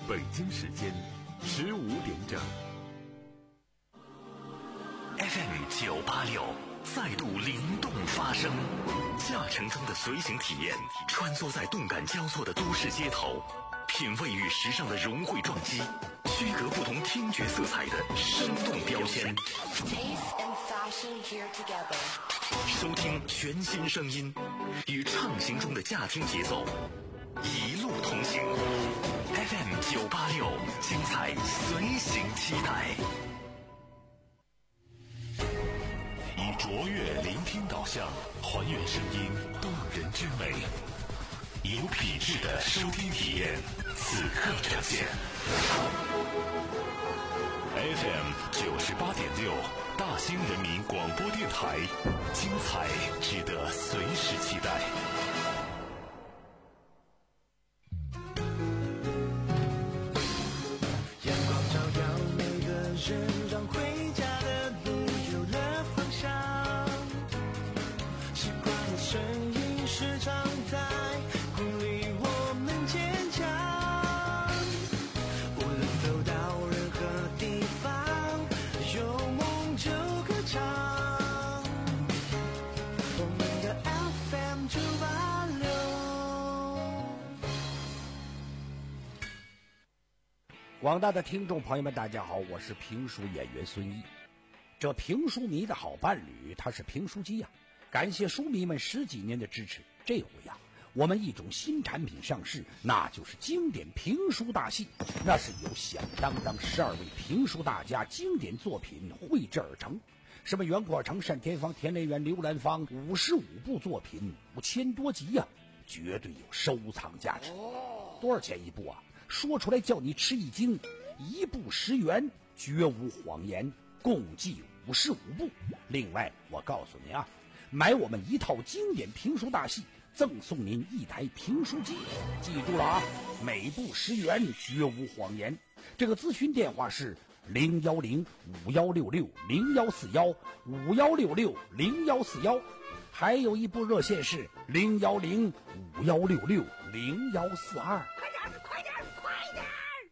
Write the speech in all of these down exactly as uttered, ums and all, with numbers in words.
北京时间十五点整。 F M 九八六再度灵动发声，驾乘中的随行体验，穿梭在动感交错的都市街头，品味与时尚的融汇撞击，区隔不同听觉色彩的生动标签。收听全新声音，与畅行中的驾听节奏，一路同行。F M 九八六，精彩随行期待。以卓越聆听导向，还原声音动人之美，有品质的收听体验，此刻呈现。F M 九十八点六，大兴人民广播电台，精彩值得随时期待。 阳光照耀每个人，让回家的路有了方向。习惯的声音时常在鼓励我们坚强。无论走到任何地方，有梦就歌唱。我们的 F M 九八六。 广大的听众朋友们，大家好，我是评书演员孙一。这评书迷的好伴侣，他是评书机呀、啊。感谢书迷们十几年的支持，这回呀、啊，我们一种新产品上市，那就是经典评书大戏。那是由响当当十二位评书大家经典作品绘制而成，什么袁阔成、单田芳、田连元、刘兰芳，五十五部作品，五千多集呀、啊，绝对有收藏价值。多少钱一部啊？说出来叫你吃一惊，一部十元，绝无谎言，共计五十五部。另外我告诉你啊，买我们一套经典评书大戏，赠送您一台评书机。记住了啊，每部十元，绝无谎言。这个咨询电话是零幺零五幺六六零幺四幺五幺六六零幺四幺，还有一部热线是零幺零五幺六六零幺四二。 快点，快点，快点！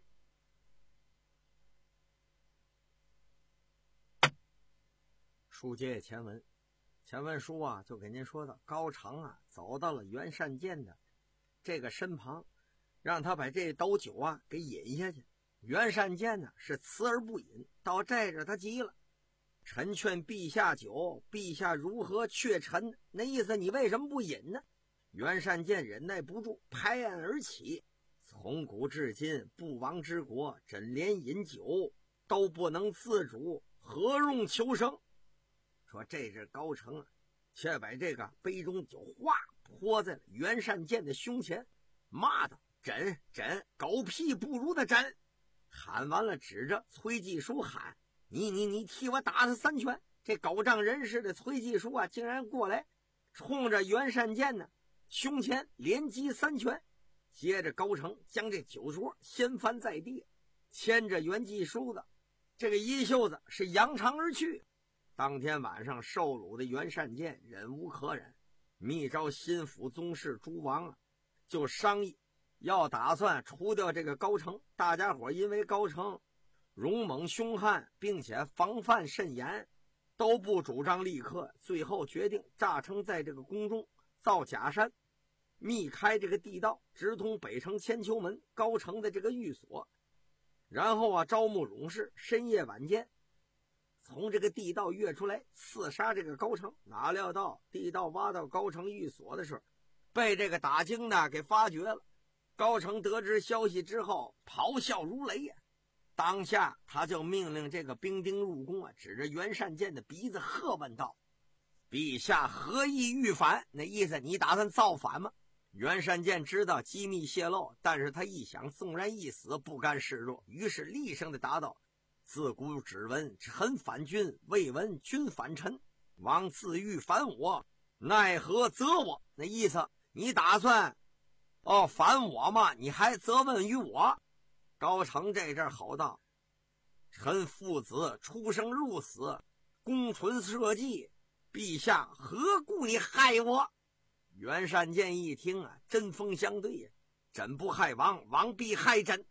书接前文，前文书啊就给您说到，高成啊走到了袁善见的这个身旁，让他把这斗酒啊给饮下去。袁善见呢是辞而不饮，到这着他急了，臣劝陛下酒，陛下如何却臣？那意思你为什么不饮呢？袁善见忍耐不住，拍案而起，从古至今不亡之国，朕连饮酒都不能自主，何用求生？说这是高成啊，却把这个杯中酒哗泼在了袁善见的胸前，骂道：朕朕狗屁不如的朕！喊完了，指着崔继书喊：你你你替我打他三拳！这狗仗人势的崔继书啊，竟然过来冲着袁善见呢胸前连击三拳。接着高成将这酒桌掀翻在地，牵着袁继书的这个衣袖子是扬长而去。当天晚上受辱的袁善见忍无可忍，密召心腹宗室诸王啊，就商议要打算除掉这个高成。大家伙因为高成勇猛凶悍，并且防范甚严，都不主张立刻，最后决定诈称在这个宫中造假山，密开这个地道，直通北城千秋门高城的这个寓所，然后啊招募勇士，深夜晚间从这个地道跃出来刺杀这个高成。哪料到地道挖到高成寓所的时候，被这个打更的给发觉了。高成得知消息之后咆哮如雷呀、啊，当下他就命令这个兵丁入宫啊，指着袁善见的鼻子喝问道：陛下何意欲反？那意思你打算造反吗？袁善见知道机密泄露，但是他一想纵然一死不甘示弱，于是厉声的答道：自古只闻臣反君，未闻君反臣，王自欲反我，奈何责我？那意思你打算哦反我吗？你还责问于我？高成这阵吼道：臣父子出生入死，功存社稷，陛下何故你害我？袁善见一听啊，针锋相对呀、啊，朕不害王，王必害朕。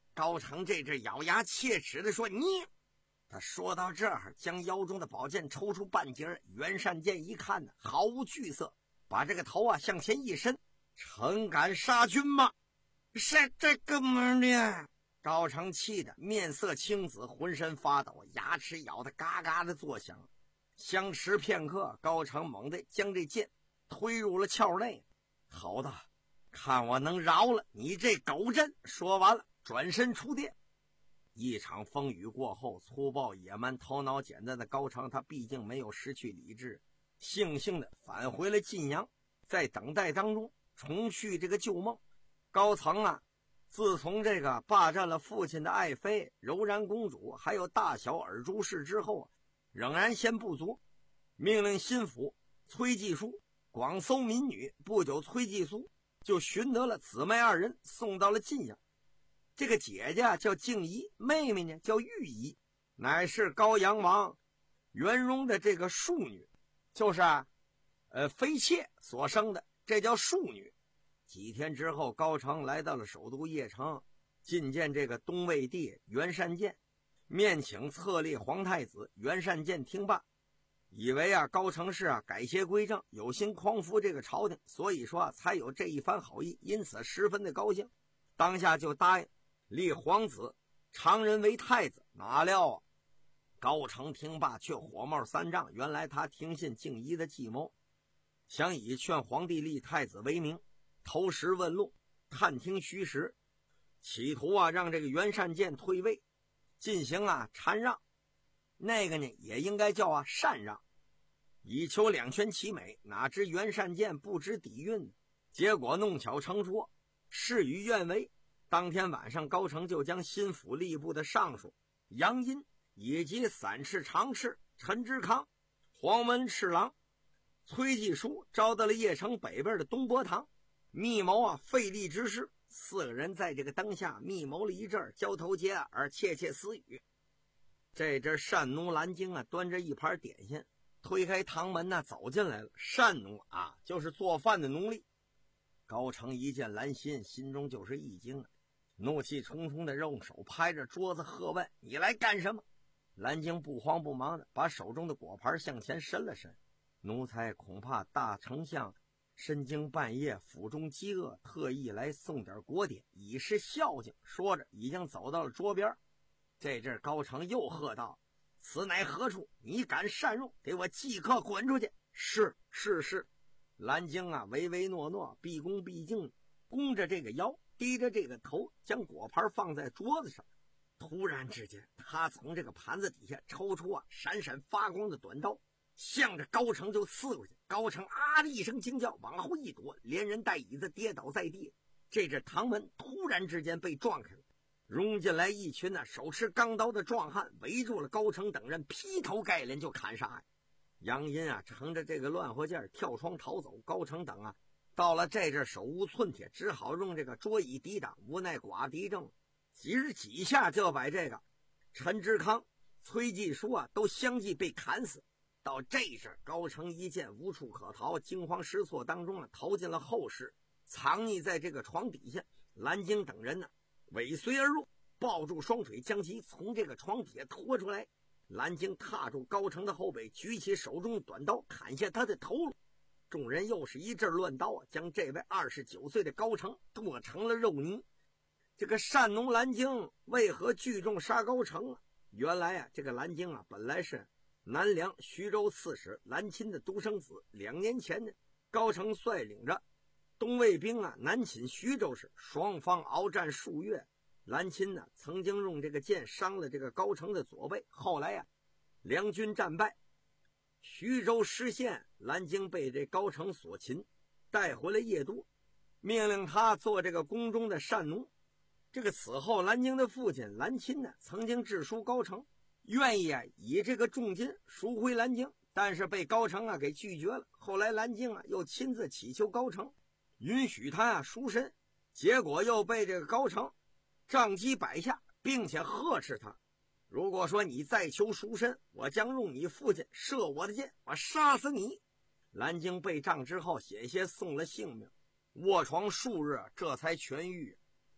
高成这阵咬牙切齿地说：“你！”他说到这儿，将腰中的宝剑抽出半截。袁善剑一看呢，毫无惧色，把这个头啊向前一伸：“臣敢杀君吗？”是这个么的！高成气得面色青紫，浑身发抖，牙齿咬得嘎嘎的作响。相持片刻，高成猛地将这剑推入了鞘内。好的，看我能饶了你这狗阵！说完了，转身出殿。一场风雨过后，粗暴野蛮、头脑简单的高成，他毕竟没有失去理智，悻悻地返回了晋阳，在等待当中重续这个旧梦。高层啊，自从这个霸占了父亲的爱妃柔然公主，还有大小尔朱氏之后啊，仍然嫌不足，命令心腹崔继书广搜民女。不久，崔继书就寻得了姊妹二人，送到了晋阳。这个姐姐叫静怡，妹妹呢叫玉怡，乃是高阳王元荣的这个庶女，就是啊，呃，妃妾所生的，这叫庶女。几天之后，高成来到了首都邺城，觐见这个东魏帝袁善见，面请册立皇太子。袁善见听罢，以为啊高成是啊改邪归正，有心匡扶这个朝廷，所以说啊才有这一番好意，因此十分的高兴，当下就答应立皇子常人为太子。哪料啊高成听罢却火冒三丈，原来他听信静怡的计谋，想以劝皇帝立太子为名，投石问路，探听虚实，企图啊让这个袁善见退位，进行啊禅让，那个呢也应该叫啊禅让，以求两全其美。哪知袁善见不知底蕴，结果弄巧成拙，事与愿违。当天晚上，高成就将心腹吏部的尚书杨殷以及散侍常侍陈之康、黄门侍郎崔继书招到了邺城北边的东伯堂，密谋啊废立之事。四个人在这个灯下密谋了一阵，交头接耳，窃窃私语。这阵单奴蓝京啊端着一盘点心推开堂门呢走进来了。单奴啊就是做饭的奴隶。高成一见蓝心，心中就是一惊啊，怒气冲冲的用手拍着桌子喝问：“你来干什么？”蓝京不慌不忙的把手中的果盘向前伸了伸：“奴才恐怕大丞相深更半夜府中饥饿，特意来送点果点以示孝敬。”说着已经走到了桌边。这阵高成又喝道：“此乃何处？你敢擅入，给我即刻滚出去！”是是是。蓝京啊唯唯诺诺，毕恭毕敬，弓着这个腰，低着这个头，将果盘放在桌子上。突然之间，他从这个盘子底下抽出啊闪闪发光的短刀，向着高成就刺过去。高成啊的一声惊叫，往后一躲，连人带椅子跌倒在地。这只堂门突然之间被撞开了，涌进来一群呢、啊、手持钢刀的壮汉，围住了高成等人，劈头盖脸就砍杀呀。杨殷啊乘着这个乱活劲跳窗逃走，高成等啊到了这阵手无寸铁，只好用这个桌椅抵挡，无奈寡敌众，几日几下就把这个陈之康、崔继书啊都相继被砍死。到这阵高成一见无处可逃，惊慌失措当中啊逃进了后室，藏匿在这个床底下。蓝京等人呢尾随而入，抱住双腿将其从这个床底下拖出来。蓝京踏住高成的后背，举起手中的短刀砍下他的头颅。众人又是一阵乱刀啊，将这位二十九岁的高成剁成了肉泥。这个单奴蓝京为何聚众杀高成啊？原来啊这个蓝京啊本来是南梁徐州刺史蓝钦的独生子。两年前呢，高成率领着东魏兵啊南侵徐州时，双方鏖战数月。蓝钦呢曾经用这个剑伤了这个高成的左背，后来呀、啊、梁军战败，徐州失陷，蓝京被这高成所擒，带回了邺都，命令他做这个宫中的单奴。这个此后蓝京的父亲蓝钦呢曾经致书高成，愿意啊以这个重金赎回蓝京，但是被高成啊给拒绝了。后来蓝京啊又亲自祈求高成允许他啊赎身，结果又被这个高成杖击摆下，并且呵斥他：如果说你再求赎身，我将用你父亲射我的箭，我杀死你。蓝京被杖之后险些送了性命，卧床数日这才痊愈。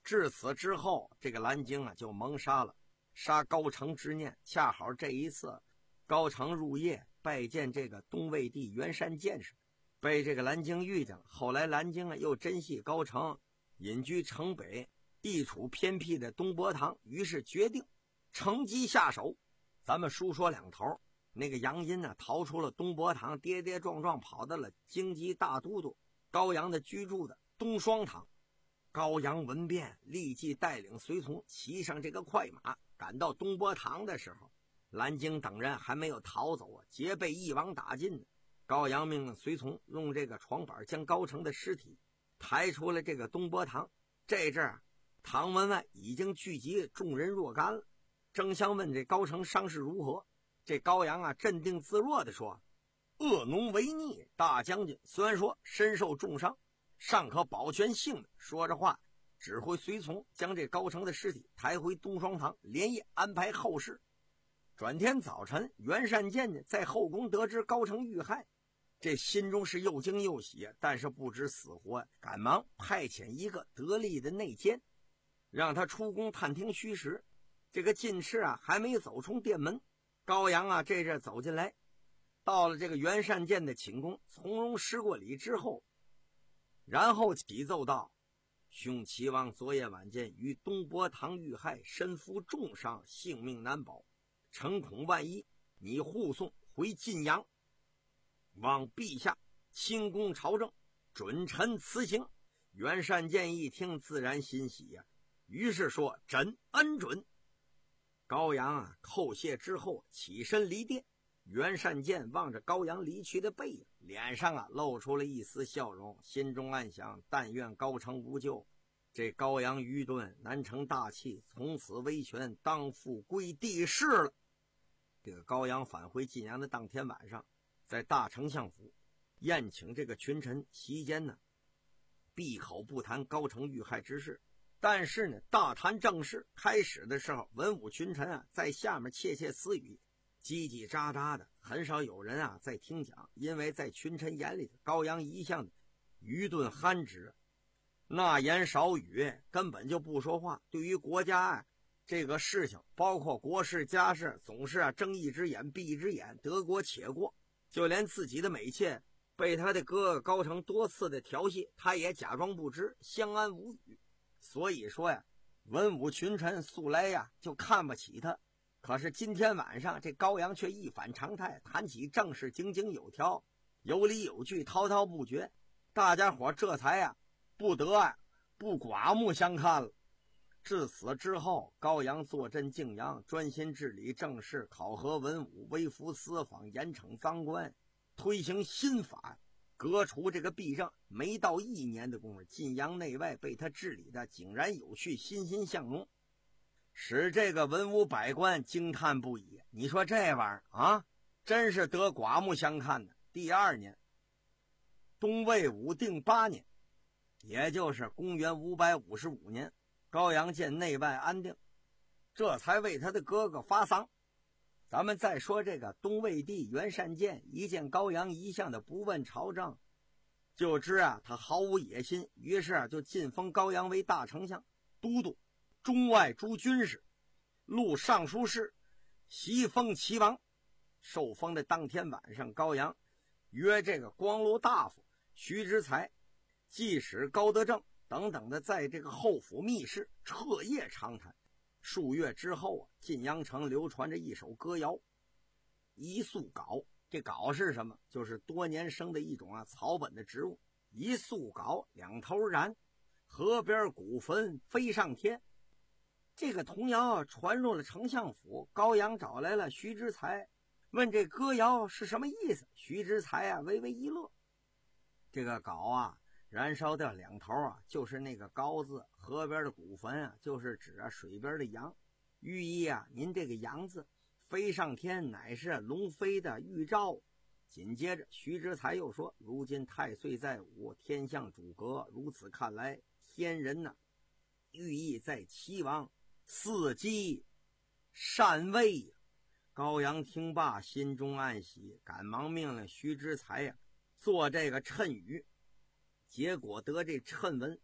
至此之后，这个蓝鲸啊就萌杀了杀高澄之念。恰好这一次高澄入夜拜见这个东魏帝袁善见时，被这个蓝鲸遇见了。后来蓝鲸啊又珍惜高澄隐居城北地处偏僻的东伯堂，于是决定乘机下手。咱们书说两头，那个杨殷呢逃出了东伯堂，跌跌撞撞跑到了京畿大都督高阳的居住的东双堂。高阳闻变，立即带领随从骑上这个快马，赶到东伯堂的时候，蓝鲸等人还没有逃走啊，皆被一网打尽。高阳命令随从用这个床板将高澄的尸体抬出了这个东伯堂。这阵儿堂门外已经聚集众人若干了，争相问这高澄伤势如何。这高阳啊镇定自若地说：恶农违逆，大将军虽然说身受重伤，尚可保全性命。说着话，指挥随从将这高澄的尸体抬回东双堂，连夜安排后事。转天早晨，袁善见呢在后宫得知高澄遇害，这心中是又惊又喜，但是不知死活，赶忙派遣一个得力的内监，让他出宫探听虚实。这个进士啊还没走出殿门，高阳啊这阵走进来，到了这个袁善见的寝宫，从容施过礼之后，然后启奏道：兄齐王昨夜晚间于东伯堂遇害，身负重伤，性命难保，诚恐万一，你护送回晋阳，望陛下清宫朝政，准臣辞行。袁善见一听自然欣喜呀、啊，于是说：朕恩准。高阳啊叩谢之后起身离殿。袁善见望着高阳离去的背影，脸上啊露出了一丝笑容，心中暗想：但愿高澄无救，这高阳愚钝，难成大器，从此威权当复归帝室了。这个高阳返回晋阳的当天晚上，在大丞相府宴请这个群臣，席间呢闭口不谈高澄遇害之事，但是呢大谈政事。开始的时候，文武群臣啊在下面窃窃私语，叽叽喳喳的，很少有人啊在听讲，因为在群臣眼里，高阳一向的愚钝憨直，纳言少语，根本就不说话。对于国家啊这个事情，包括国事家事，总是啊睁一只眼闭一只眼，得过且过。就连自己的美妾被他的哥哥高澄多次的调戏，他也假装不知，相安无语。所以说呀，文武群臣素来呀就看不起他。可是今天晚上这高阳却一反常态，谈起正事井井有条，有理有据，滔滔不绝。大家伙这才呀不得啊不刮目相看了。至此之后，高阳坐镇泾阳，专心治理政事，考核文武，微服私访，严惩赃官，推行新法，革除这个弊政。没到一年的功夫，晋阳内外被他治理的井然有序，欣欣向荣，使这个文武百官惊叹不已。你说这玩意儿啊，真是得刮目相看的。第二年，东魏武定八年，也就是公元五百五十五年，高阳见内外安定，这才为他的哥哥发丧。咱们再说这个东魏帝袁善见，一见高阳一向的不问朝政，就知啊他毫无野心，于是啊就晋封高阳为大丞相、都督中外诸军事、录尚书事，袭封齐王。受封的当天晚上，高阳约这个光禄大夫徐之才、记使高德正等等的在这个后府密室彻夜长谈。数月之后啊，晋阳城流传着一首歌谣：一粟秆。这秆是什么？就是多年生的一种啊草本的植物。一粟秆两头燃，河边古坟飞上天。这个童谣传入了丞相府，高阳找来了徐之才，问这歌谣是什么意思。徐之才啊微微一乐。这个秆啊燃烧掉两头啊，就是那个高字，河边的古坟啊，就是指啊水边的羊，寓意啊您这个羊字飞上天，乃是龙飞的预兆。紧接着徐之才又说：如今太岁在午，天象主革，如此看来，天人呐、啊，寓意在齐王，伺机禅位。高阳听罢，心中暗喜，赶忙命令徐之才呀、啊、做这个谶语。结果得这谶文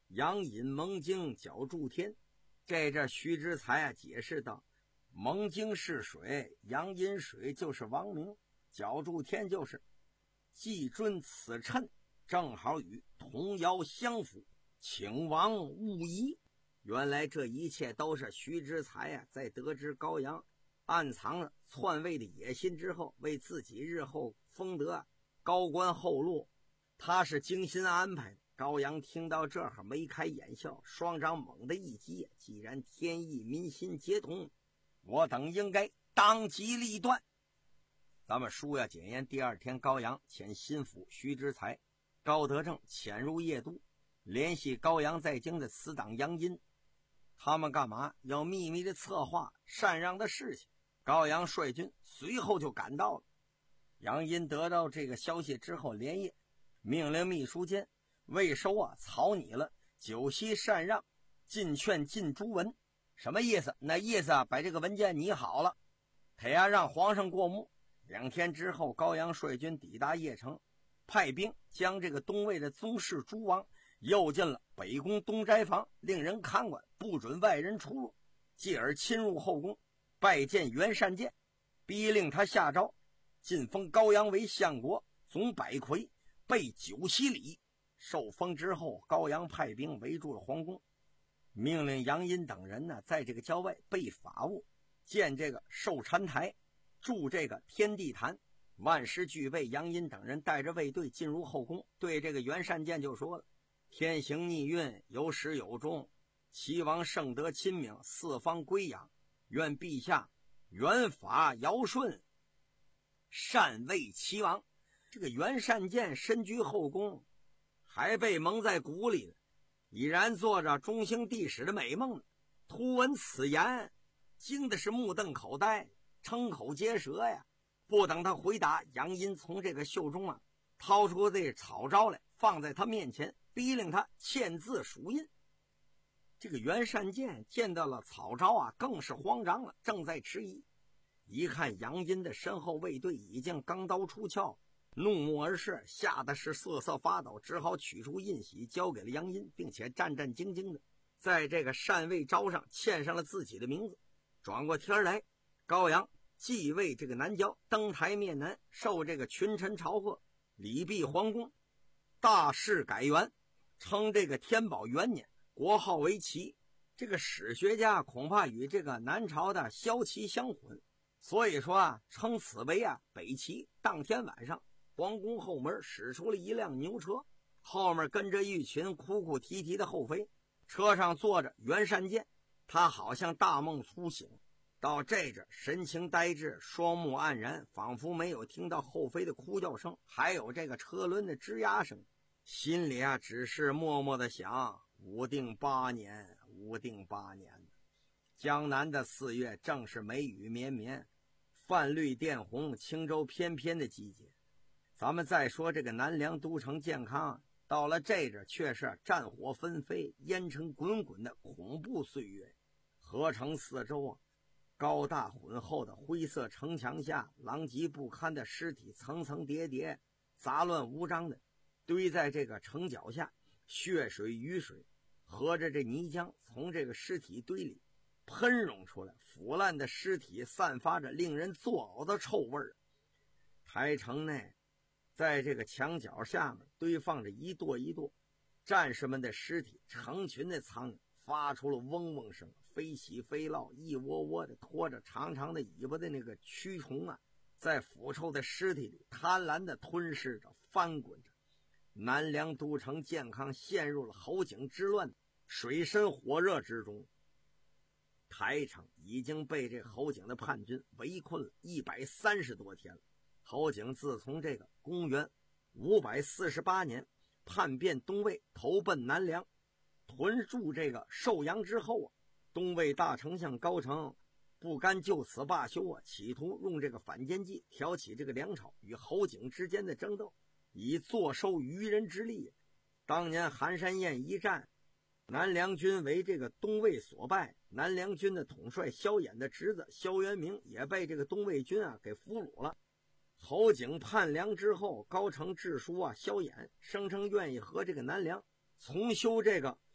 阳阴蒙经角柱天。这这徐之才啊解释道，蒙经是水，阳阴水就是王明，角柱天就是既准此谶，正好与童谣相符，请王勿疑。原来这一切都是徐之才啊在得知高阳暗藏了篡位的野心之后，为自己日后封得高官厚禄，他是精心安排的。高阳听到这儿眉开眼笑，双掌猛地一击，既然天意民心皆同，我等应该当机立断。咱们书要检验，第二天高阳遣心腹徐之才、高德正潜入邺都，联系高阳在京的死党杨殷。他们干嘛？要秘密的策划禅让的事情。高阳率军随后就赶到了。杨殷得到这个消息之后，连夜命令秘书监魏收啊草拟了九锡禅让进劝进朱文。什么意思？那意思啊，把这个文件拟好了，他呀让皇上过目。两天之后，高阳率军抵达邺城，派兵将这个东魏的宗室诸王诱进了北宫东斋房，令人看管，不准外人出入，继而侵入后宫，拜见袁善见，逼令他下诏，晋封高阳为相国，总百魁，备九锡礼。受封之后，高阳派兵围住了皇宫，命令杨殷等人呢，在这个郊外备法务，建这个寿禅台，筑这个天地坛，万事俱备。杨殷等人带着卫队进入后宫，对这个袁善见就说了：天行逆运，有始有终，齐王圣德亲命，四方归养，愿陛下原法尧舜，禅为齐王。这个袁善见身居后宫，还被蒙在鼓里了，已然做着中兴帝室的美梦了。突闻此言，惊的是目瞪口呆，瞠口结舌呀！不等他回答，杨殷从这个袖中啊掏出这草诏来，放在他面前，逼令他签字署印。这个袁善见见到了草诏啊，更是慌张了，正在迟疑，一看杨殷的身后卫队已经钢刀出鞘，怒目而视，吓得是瑟瑟发抖，只好取出印玺交给了杨殷，并且战战兢兢的在这个禅位诏上签上了自己的名字。转过天来，高阳继位这个南郊，登台面南，受这个群臣朝贺，礼毕皇宫，大事改元，称这个天宝元年，国号为齐。这个史学家恐怕与这个南朝的萧齐相混，所以说啊，称此为啊北齐。当天晚上，皇宫后门驶出了一辆牛车，后面跟着一群哭哭啼啼的后妃，车上坐着袁善见，他好像大梦初醒，到这阵神情呆滞，双目黯然，仿佛没有听到后妃的哭叫声，还有这个车轮的吱呀声，心里啊只是默默的想：武定八年，武定八年。江南的四月正是梅雨绵绵，泛绿靛红，青州翩翩的季节。咱们再说这个南梁都城建康，到了这阵却是战火纷飞，烟尘滚滚的恐怖岁月。河城四周啊，高大浑厚的灰色城墙下，狼藉不堪的尸体层层叠叠，杂乱无章的堆在这个城脚下，血水雨水和着这泥浆从这个尸体堆里喷涌出来，腐烂的尸体散发着令人作呕的臭味儿。台城内，在这个墙角下面堆放着一垛一垛战士们的尸体，成群的苍蝇发出了嗡嗡声，飞起飞落，一窝窝的拖着长长的尾巴的那个蛆虫啊，在腐臭的尸体里贪婪的吞噬着，翻滚着。南梁都城建康陷入了侯景之乱，水深火热之中。台城已经被这侯景的叛军围困了一百三十多天了。侯景自从这个公元五百四十八年叛变东魏，投奔南梁，屯驻这个寿阳之后啊，东魏大丞相高澄不甘就此罢休啊，企图用这个反间计挑起这个梁朝与侯景之间的争斗，以坐收渔人之利。当年寒山宴一战，南梁军为这个东魏所败，南梁军的统帅萧衍的侄子萧元明也被这个东魏军啊给俘虏了。侯景叛梁之后，高澄致书啊萧衍，声称愿意和这个南梁重修这个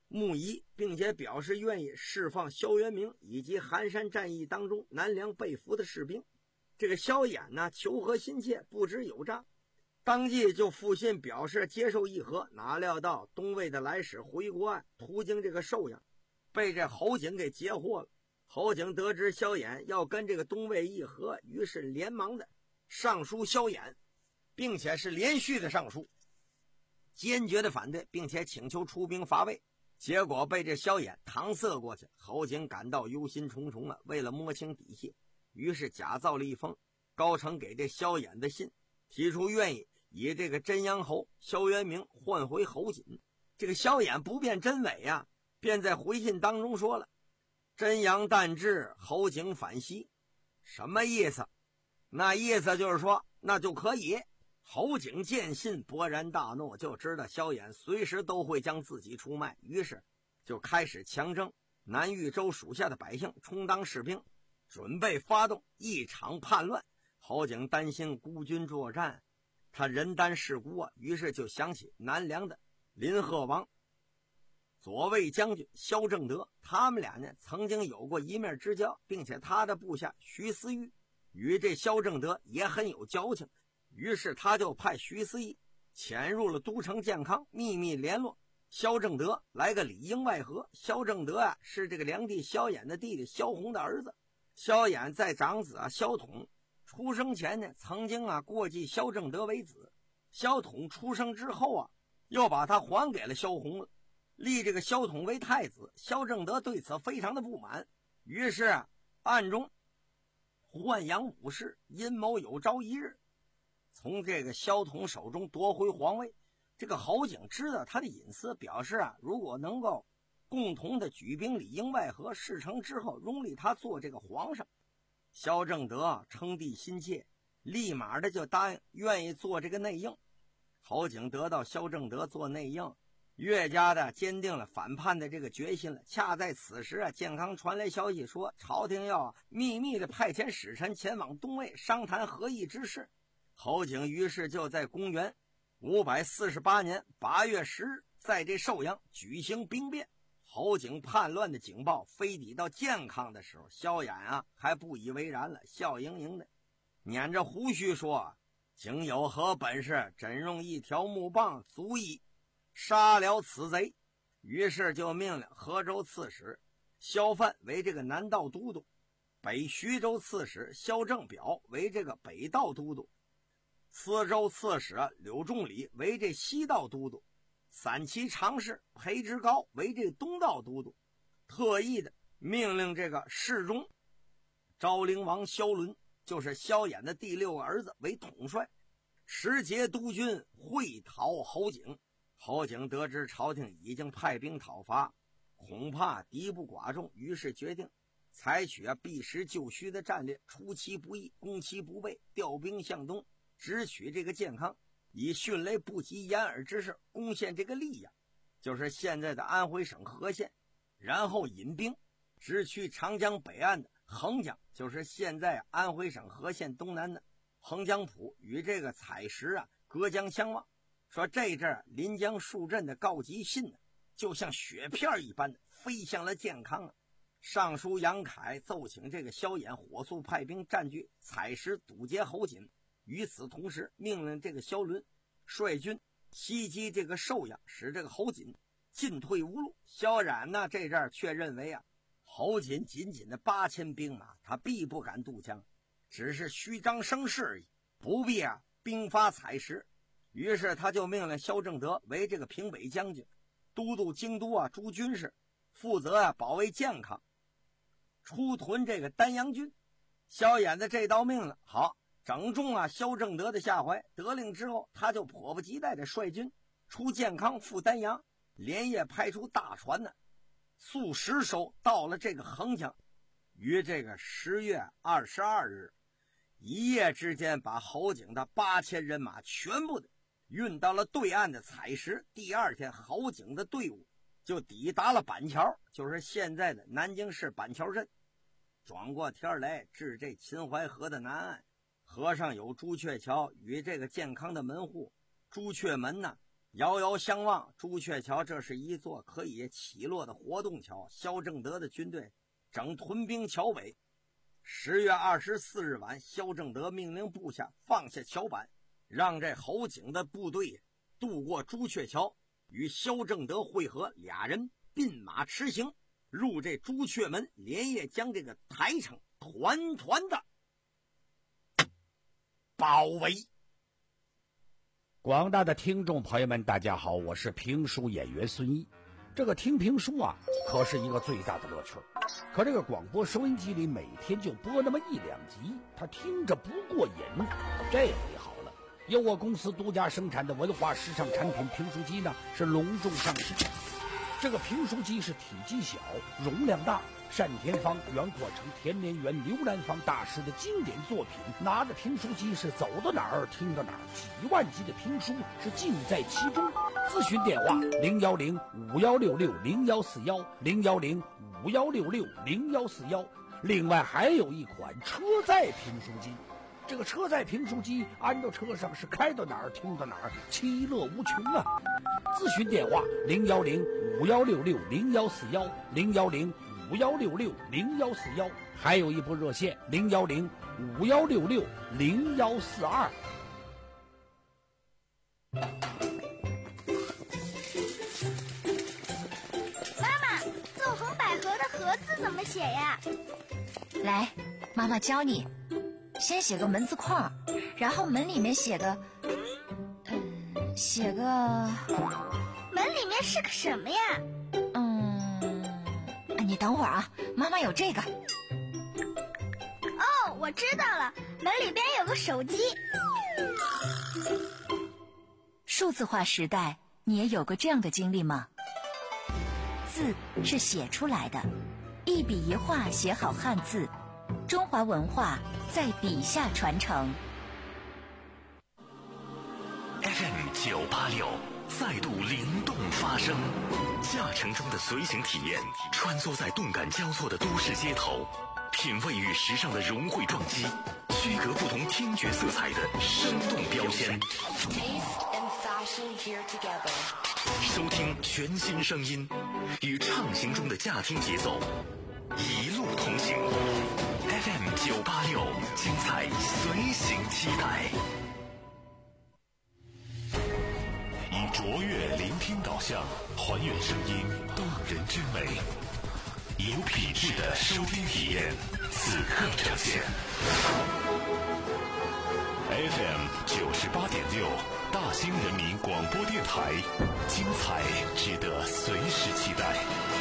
穆仪，并且表示愿意释放萧元明以及寒山战役当中南梁被俘的士兵。这个萧衍呢，求和心切，不知有诈，当即就复信表示接受议和。哪料到东魏的来使回国啊，途经这个寿阳，被这侯景给截获了。侯景得知萧衍要跟这个东魏议和，于是连忙的上书萧衍，并且是连续的上书，坚决的反对，并且请求出兵伐魏。结果被这萧衍搪塞过去。侯景感到忧心忡忡啊，为了摸清底细，于是假造了一封高呈给这萧衍的信，提出愿意以这个真阳侯萧元明换回侯瑾。这个萧衍不辨真伪啊，便在回信当中说了：真阳旦至，侯景反西。什么意思？那意思就是说那就可以。侯景见信勃然大怒，就知道萧衍随时都会将自己出卖，于是就开始强征南豫州属下的百姓充当士兵，准备发动一场叛乱。侯景担心孤军作战，他人单势孤啊，于是就想起南梁的林贺王、左卫将军萧正德，他们俩呢曾经有过一面之交，并且他的部下徐思玉与这萧正德也很有交情。于是他就派徐思义潜入了都城建康，秘密联络萧正德，来个里应外合。萧正德啊，是这个梁帝萧衍的弟弟萧宏的儿子。萧衍在长子啊萧统出生前呢，曾经啊过继萧正德为子。萧统出生之后啊，又把他还给了萧宏了，立这个萧统为太子。萧正德对此非常的不满，于是啊暗中豢养武士，阴谋有朝一日从这个萧统手中夺回皇位。这个侯景知道他的隐私，表示啊，如果能够共同的举兵里应外合，事成之后拥立他做这个皇上。萧正德称帝心切，立马的就答应愿意做这个内应。侯景得到萧正德做内应，越加的坚定了反叛的这个决心了。恰在此时啊，建康传来消息说，朝廷要秘密的派遣使臣前往东魏商谈和议之事。侯景于是就在公元五百四十八年八月十日，在这寿阳举行兵变。侯景叛乱的警报飞抵到建康的时候，萧衍啊还不以为然了，笑盈盈的捻着胡须说：景有何本事，真用一条木棒足以杀了此贼。于是就命令河州刺史萧范为这个南道都督，北徐州刺史萧正表为这个北道都督，司州刺史柳仲礼为这西道都督，散骑常侍裴之高为这东道都督。特意的命令这个侍中昭灵王萧伦，就是萧衍的第六个儿子为统帅，持节督军会讨侯景。侯景得知朝廷已经派兵讨伐，恐怕敌不寡众，于是决定采取啊避实就虚的战略，出其不意，攻其不备，调兵向东，直取这个建康，以迅雷不及掩耳之势攻陷这个溧阳，就是现在的安徽省和县，然后引兵直取长江北岸的横江，就是现在安徽省和县东南的横江浦，与这个采石啊隔江相望。说这阵临江数镇的告急信呢，就像雪片一般的飞向了建康啊。尚书杨凯奏请这个萧衍火速派兵占据采石，堵截侯瑾。与此同时，命令这个萧伦率军袭击这个寿阳，使这个侯瑾进退无路。萧冉呢，这阵却认为啊，侯瑾仅仅的八千兵马，他必不敢渡江，只是虚张声势而已，不必啊兵发采石。于是他就命令萧正德为这个平北将军，都督京都啊诸军事，负责啊保卫建康，出屯这个丹阳军。萧衍的这道命令好，整中啊萧正德的下怀。得令之后，他就迫不及待的率军出建康赴丹阳，连夜派出大船呢，数十艘到了这个横江，于这个十月二十二日，一夜之间把侯景的八千人马全部的运到了对岸的采石。第二天，侯景的队伍就抵达了板桥，就是现在的南京市板桥镇。转过天来，至这秦淮河的南岸，河上有朱雀桥与这个建康的门户朱雀门呢， 遥遥相望，朱雀桥这是一座可以起落的活动桥。萧正德的军队正屯兵桥北。十月二十四日晚，萧正德命令部下放下桥板，让这侯景的部队渡过朱雀桥，与萧正德会合。俩人并马驰行，入这朱雀门，连夜将这个台城团团的包围。 广大的听众朋友们，大家好，我是评书演员孙毅。这个听评书啊，可是一个最大的乐趣。可这个广播收音机里每天就播那么一两集，他听着不过瘾。这回好了，由我公司独家生产的文化时尚产品评书机呢，是隆重上市。这个评书机是体积小，容量大，单田芳、袁阔成、田连元、刘兰芳大师的经典作品。拿着评书机是走到哪儿听到哪儿，几万集的评书是尽在其中。咨询电话零幺零五幺六六零幺四幺零幺零五幺六六零幺四幺。另外还有一款车载评书机，这个车载评书机安到车上是开到哪儿听到哪儿，其乐无穷啊！咨询电话零幺零五幺六六零幺四幺零幺零五幺六六零幺四幺，还有一部热线零幺零五幺六六零幺四二。 妈妈，纵横捭阖的阖字怎么写呀？ 来，妈妈教你。先写个门字框，然后门里面写个，嗯，写个， 门里面是个什么呀？ 嗯，你等会儿啊，妈妈有这个。 哦，我知道了，门里边有个手机。 数字化时代，你也有过这样的经历吗？字是写出来的，一笔一画写好汉字，中华文化在笔下传承。 F M 九八六再度灵动发声，驾乘中的随行体验，穿梭在动感交错的都市街头，品味与时尚的融汇撞击，区隔不同听觉色彩的生动标签。收听全新声音，与畅行中的驾听节奏，一路同行。F M 九八六，精彩随行期待。以卓越聆听导向，还原声音动人之美，以有品质的收听体验，此刻呈现。F M 九十八点六，大兴人民广播电台，精彩值得随时期待。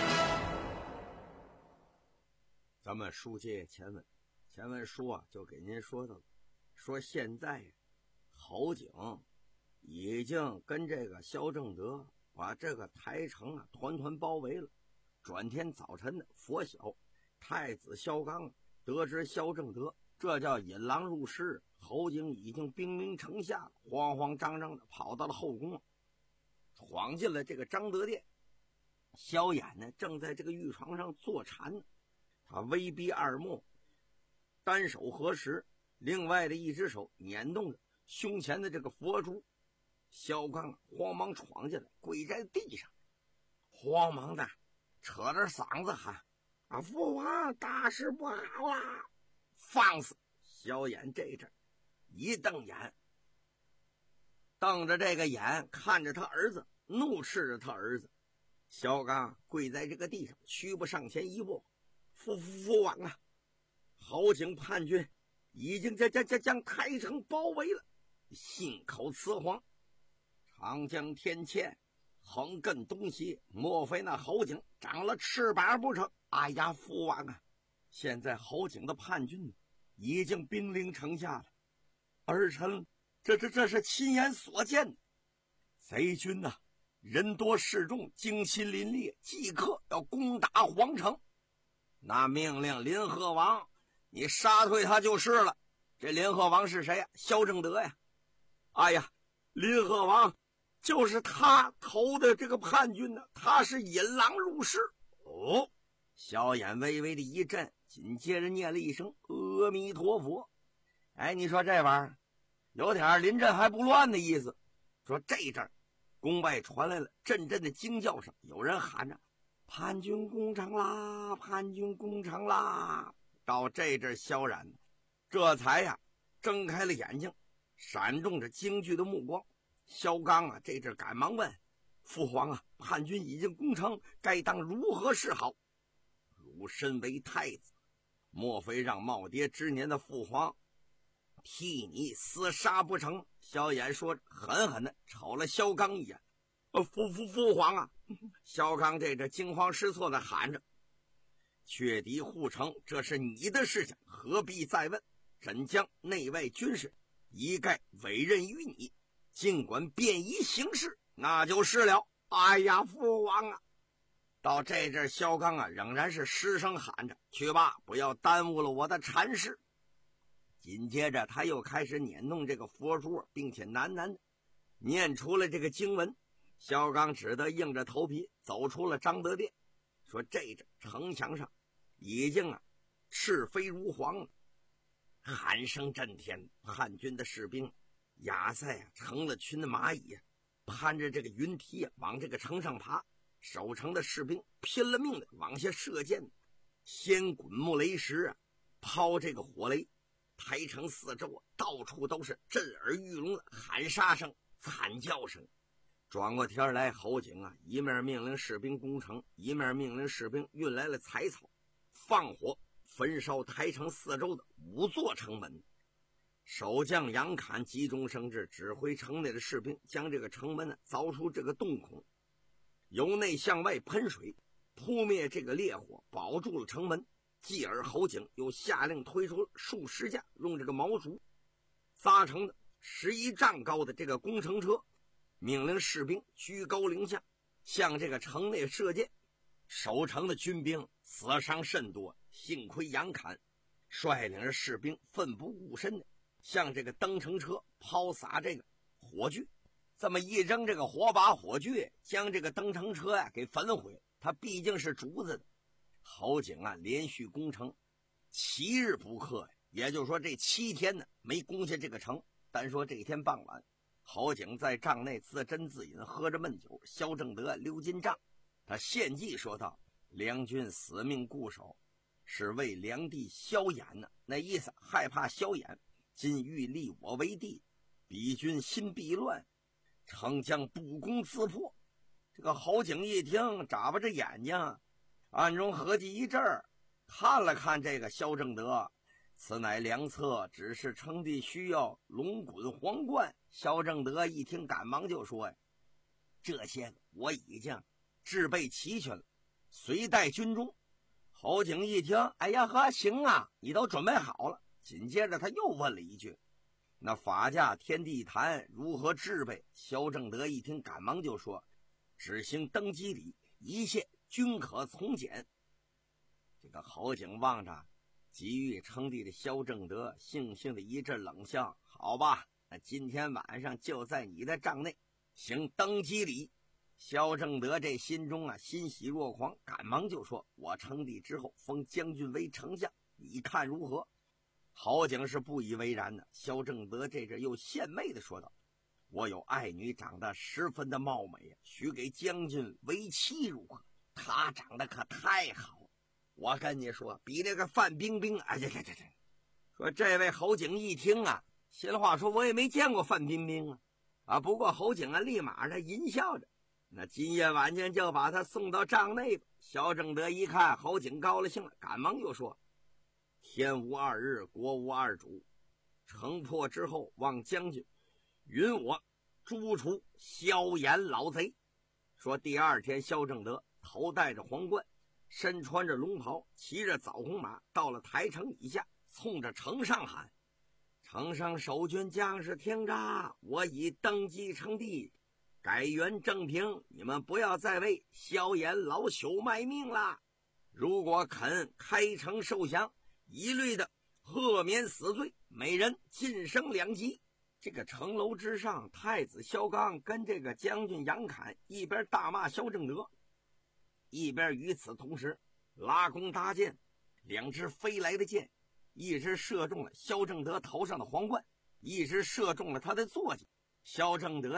咱们书接前文，前文书啊就给您说到了，说现在侯景已经跟这个萧正德把这个台城啊团团包围了。转天早晨的拂晓，太子萧纲得知萧正德这叫引狼入室，侯景已经兵临城下了，慌慌张张的跑到了后宫，闯进了这个张德殿。萧衍呢正在这个御床上坐禅呢，他微闭二目，单手合十，另外的一只手捻动着胸前的这个佛珠。萧纲慌忙闯进来，跪在地上，慌忙的扯着嗓子喊：“啊，父王，大事不好啊！”放肆！萧衍这阵一瞪眼，瞪着这个眼看着他儿子，怒斥着他儿子。萧纲跪在这个地上，屈步上前一步：“父父父王啊！侯景叛军已经将将将将台城包围了，信口雌黄，长江天堑，横亘东西，莫非那侯景长了翅膀不成？哎呀，父王啊！现在侯景的叛军已经兵临城下了，儿臣这这这是亲眼所见的。贼军呐、啊，人多势众，精心林立，即刻要攻打皇城。那命令林贺王，你杀退他就是了。这林贺王是谁呀？萧正德呀！哎呀，林贺王就是他投的这个叛军呢，他是引狼入室。哦，萧衍微微的一震，紧接着念了一声阿弥陀佛。哎，你说这玩意儿有点临阵还不乱的意思。说这阵宫外传来了阵阵的惊叫声，有人喊着叛军攻城啦，叛军攻城啦。到这阵萧然这才呀睁开了眼睛，闪动着惊惧的目光。萧刚啊这阵赶忙问父皇啊，叛军已经攻城，该当如何是好？汝身为太子，莫非让耄耋之年的父皇替你厮杀不成？萧衍说着狠狠地瞅了萧刚一眼。父父父皇啊！萧刚这这惊慌失措地喊着：却敌护城，这是你的事情，何必再问？朕将内外军事一概委任于你，尽管便宜行事，那就是了。哎呀，父王啊！到这阵萧刚啊仍然是失声喊着：去吧，不要耽误了我的禅事。紧接着他又开始捻动这个佛珠，并且喃喃的念出了这个经文。萧刚只得硬着头皮走出了彰德殿，说这阵城墙上已经啊赤飞如黄了，喊声震天，叛军的士兵压塞啊成了群的蚂蚁，攀着这个云梯啊往这个城上爬。守城的士兵拼了命的往下射箭，先滚木雷石啊抛这个火雷，台城四周啊到处都是震耳欲聋的喊杀声、惨叫声。转过天来，侯景啊一面命令士兵攻城，一面命令士兵运来了柴草，放火焚烧台城四周的五座城门。守将杨侃急中生智，指挥城内的士兵将这个城门呢凿出这个洞孔，由内向外喷水，扑灭这个烈火，保住了城门。继而侯景又下令推出数十架用这个毛竹扎成的十一丈高的这个工程车，命令士兵居高临下向这个城内射箭。守城的军兵死伤甚多，幸亏杨侃率领着士兵奋不顾身的向这个登城车抛洒这个火炬，这么一扔这个火把火炬，将这个登城车呀、啊、给焚毁。它毕竟是竹子的。侯景啊连续攻城七日不克呀，也就是说这七天呢没攻下这个城。单说这一天傍晚，侯景在帐内自斟自饮，喝着闷酒。萧正德溜进帐，他献计说道：梁军死命固守，是为梁帝萧衍呢，那意思害怕萧衍，今欲立我为帝，彼军心必乱，城将不攻自破。这个侯景一听，眨巴着眼睛，暗中合计一阵儿，看了看这个萧正德，此乃良策，只是称帝需要龙滚皇冠。萧正德一听，赶忙就说呀：这些我已经制备齐全了，随带军中。侯景一听，哎呀呵，行啊，你都准备好了。紧接着他又问了一句：那法驾天地坛如何制备？萧正德一听，赶忙就说：只行登基礼，一切均可从简。这个侯景望着急欲称帝的萧正德，悻悻的一阵冷笑：好吧，那今天晚上就在你的帐内行登基礼。萧正德这心中啊欣喜若狂，赶忙就说：我称帝之后封将军为丞相，你看如何？侯景是不以为然的。萧正德这阵又献媚的说道：我有爱女长得十分的貌美，许给将军为妻如何？她长得可太好，我跟你说比那个范冰冰，哎呀呀呀呀！说这位侯景一听啊，心话说我也没见过范冰冰啊啊！不过侯景啊立马的淫笑着，那今夜晚间就把他送到帐内吧。萧正德一看侯景高了兴了，赶忙就说：天无二日，国无二主，城破之后，望将军允我诛除萧衍老贼。说第二天，萧正德头戴着皇冠，身穿着龙袍，骑着枣红马，到了台城以下，冲着城上喊：城上守军将士听着，我已登基称帝，改元正平，你们不要再为萧衍老朽卖命啦！如果肯开城受降，一律的赦免死罪，每人晋升两级。这个城楼之上，太子萧纲跟这个将军杨侃一边大骂萧正德，一边与此同时拉弓搭箭，两支飞来的箭，一支射中了萧正德头上的皇冠，一支射中了他的坐骑。萧正德呀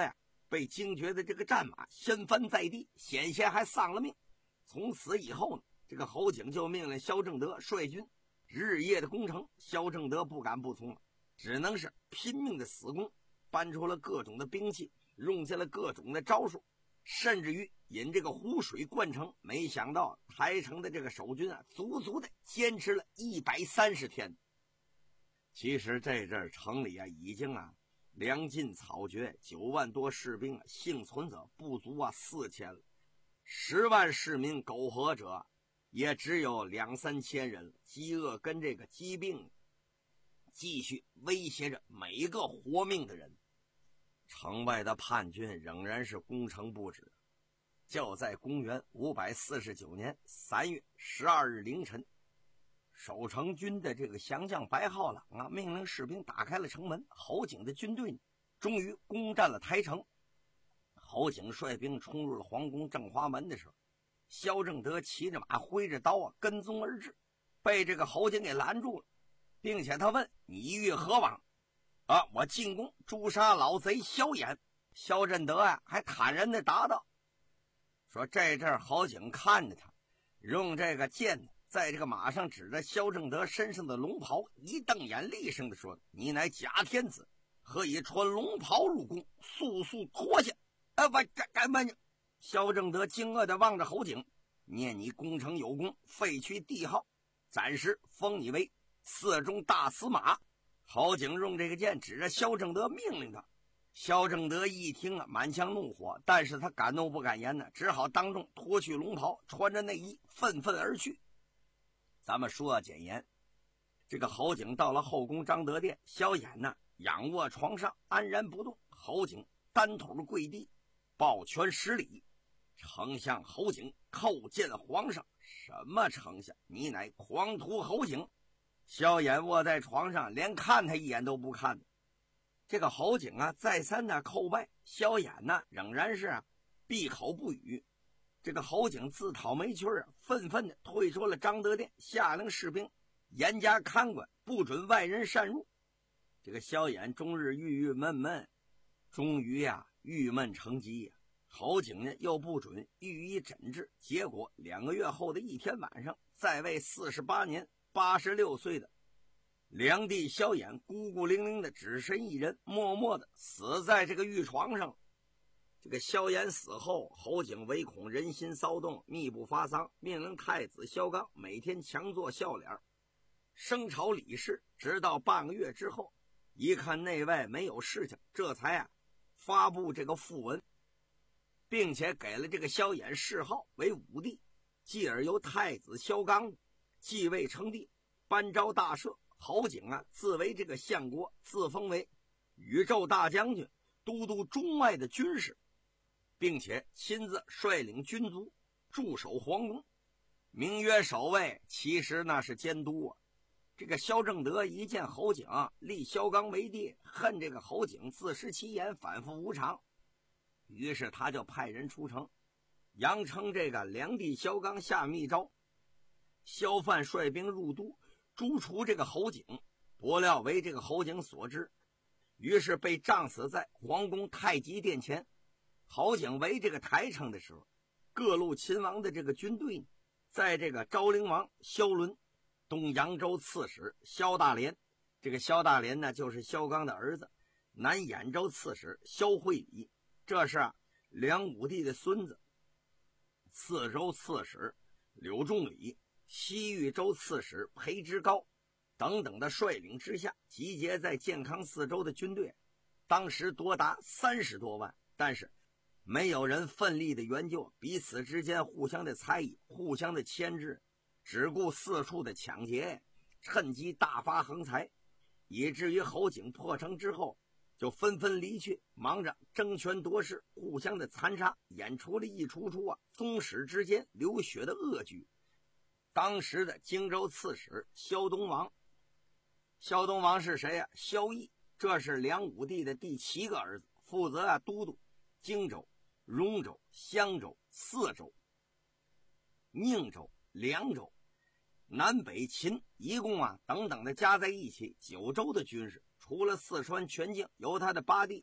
被惊觉的这个战马掀翻在地，险些还丧了命。从此以后呢，这个侯景就命令萧正德率军日夜的攻城。萧正德不敢不从了，只能是拼命的死攻，搬出了各种的兵器，用下了各种的招数，甚至于引这个湖水灌城。没想到台城的这个守军啊，足足的坚持了一百三十天。其实这阵城里啊，已经啊粮尽草绝，九万多士兵啊，幸存者不足啊四千了，十万市民苟活者也只有两三千人。饥饿跟这个疾病继续威胁着每个活命的人。城外的叛军仍然是攻城不止。就在公元五百四十九年三月十二日凌晨，守城军的这个降将白浩朗啊，命令士兵打开了城门。侯景的军队终于攻占了台城。侯景率兵冲入了皇宫正华门的时候，萧正德骑着马挥着刀啊跟踪而至，被这个侯景给拦住了，并且他问：你欲何往？啊，我进宫诛杀老贼萧衍。萧正德啊还坦然地答道，说这阵侯景看着他，用这个剑在这个马上指着萧正德身上的龙袍，一瞪眼，厉声地说：你乃假天子，何以穿龙袍入宫？速速脱下！啊，我干干嘛呢？萧正德惊愕地望着侯景，念你攻城有功，废去帝号，暂时封你为寺中大司马。侯景用这个剑指着萧正德，命令他。萧正德一听啊，满腔怒火，但是他敢怒不敢言呢，只好当众脱去龙袍，穿着内衣愤愤而去。咱们说简言，这个侯景到了后宫张德殿，萧衍呢仰卧床上安然不动，侯景单腿跪地，抱拳施礼：丞相侯景叩见皇上。什么丞相？你乃狂徒侯景！萧衍卧在床上，连看他一眼都不看。这个侯景啊再三的叩拜，萧衍呢仍然是啊闭口不语。这个侯景自讨没趣啊，愤愤的退出了张德殿，下令士兵严加看管，不准外人擅入。这个萧衍终日郁郁闷闷，终于呀、啊、郁闷成疾呀、啊。侯景呢又不准予以诊治，结果两个月后的一天晚上，在位四十八年八十六岁的梁帝萧衍孤孤零零的只身一人，默默的死在这个御床上。这个萧衍死后，侯景唯恐人心骚动，密不发丧，命令太子萧纲每天强作笑脸，生朝理事。直到半个月之后，一看内外没有事情，这才啊发布这个讣文，并且给了这个萧衍谥号为武帝，继而由太子萧纲继位称帝，颁诏大赦。侯景啊自为这个相国，自封为宇宙大将军，都督中外的军事，并且亲自率领军卒驻守皇宫，名曰守卫，其实那是监督啊。这个萧正德一见侯景立萧纲为帝，恨这个侯景自食其言，反复无常，于是他就派人出城，扬称这个梁帝萧纲下密诏，萧范率兵入都，诛除这个侯景，不料为这个侯景所知，于是被杖死在皇宫太极殿前。侯景为这个台城的时候，各路秦王的这个军队，在这个昭陵王萧伦、东扬州刺史萧大连，这个萧大连呢就是萧纲的儿子，南兖州刺史萧惠礼，这是啊梁武帝的孙子，四州刺史柳仲礼、西域州刺史裴之高等等的率领之下，集结在建康四州的军队，当时多达三十多万，但是没有人奋力的援救，彼此之间互相的猜疑，互相的牵制，只顾四处的抢劫，趁机大发横财，以至于侯景破城之后就纷纷离去，忙着争权夺势，互相的残杀，演出了一出出啊宗室之间流血的恶剧。当时的荆州刺史萧东王，萧东王是谁呀、啊？萧绎，这是梁武帝的第七个儿子，负责啊都督荆州、荣州、襄州、泗州、宁州、凉州、南北秦，一共啊等等的加在一起九州的军事。除了四川全境由他的八弟